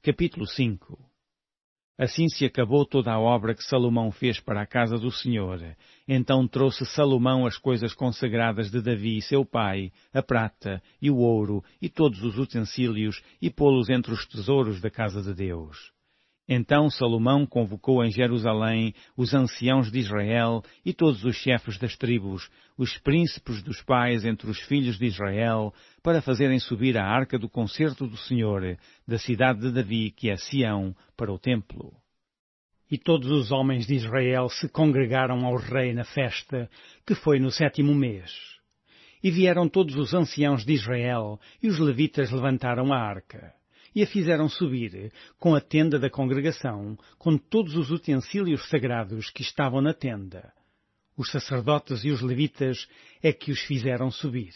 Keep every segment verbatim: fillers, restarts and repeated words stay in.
Capítulo cinco. Assim se acabou toda a obra que Salomão fez para a casa do Senhor. Então trouxe Salomão as coisas consagradas de Davi, seu pai, a prata e o ouro e todos os utensílios, e pô-los entre os tesouros da casa de Deus. Então Salomão convocou em Jerusalém os anciãos de Israel e todos os chefes das tribos, os príncipes dos pais entre os filhos de Israel, para fazerem subir a arca do concerto do Senhor, da cidade de Davi, que é Sião, para o templo. E todos os homens de Israel se congregaram ao rei na festa, que foi no sétimo mês. E vieram todos os anciãos de Israel, e os levitas levantaram a arca. E a fizeram subir, com a tenda da congregação, com todos os utensílios sagrados que estavam na tenda. Os sacerdotes e os levitas é que os fizeram subir.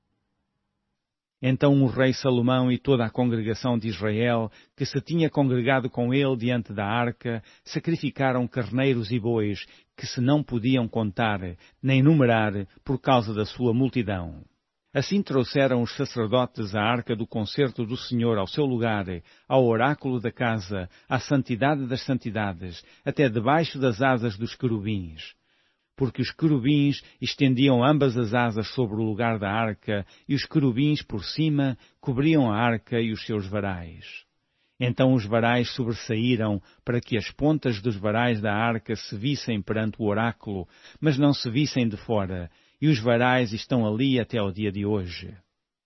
Então o rei Salomão e toda a congregação de Israel, que se tinha congregado com ele diante da arca, sacrificaram carneiros e bois, que se não podiam contar, nem numerar, por causa da sua multidão. Assim trouxeram os sacerdotes a arca do concerto do Senhor ao seu lugar, ao oráculo da casa, à santidade das santidades, até debaixo das asas dos querubins. Porque os querubins estendiam ambas as asas sobre o lugar da arca, e os querubins por cima cobriam a arca e os seus varais. Então os varais sobressaíram para que as pontas dos varais da arca se vissem perante o oráculo, mas não se vissem de fora, e os varais estão ali até ao dia de hoje.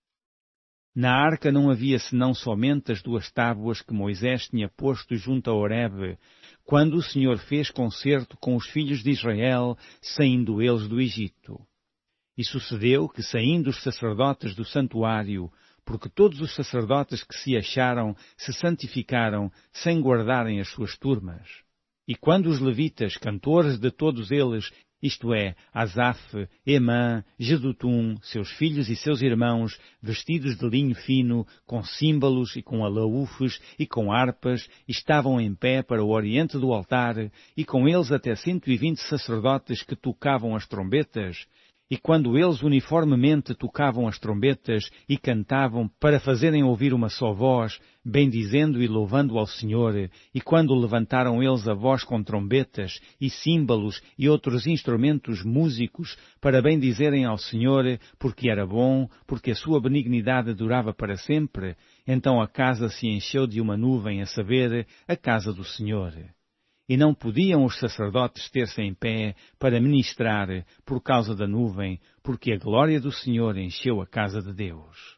Na arca não havia senão somente as duas tábuas que Moisés tinha posto junto a Horebe, quando o Senhor fez concerto com os filhos de Israel, saindo eles do Egito. E sucedeu que, saindo os sacerdotes do santuário, porque todos os sacerdotes que se acharam se santificaram, sem guardarem as suas turmas. E quando os levitas, cantores de todos eles, isto é, Asaf, Emã, Jedutum, seus filhos e seus irmãos, vestidos de linho fino, com símbolos e com alaúfes e com harpas, estavam em pé para o oriente do altar, e com eles até cento e vinte sacerdotes que tocavam as trombetas. E quando eles uniformemente tocavam as trombetas e cantavam para fazerem ouvir uma só voz, bendizendo e louvando ao Senhor, e quando levantaram eles a voz com trombetas e símbolos e outros instrumentos músicos para bendizerem ao Senhor, porque era bom, porque a sua benignidade durava para sempre, então a casa se encheu de uma nuvem, a saber, a casa do Senhor. E não podiam os sacerdotes ter-se em pé para ministrar por causa da nuvem, porque a glória do Senhor encheu a casa de Deus.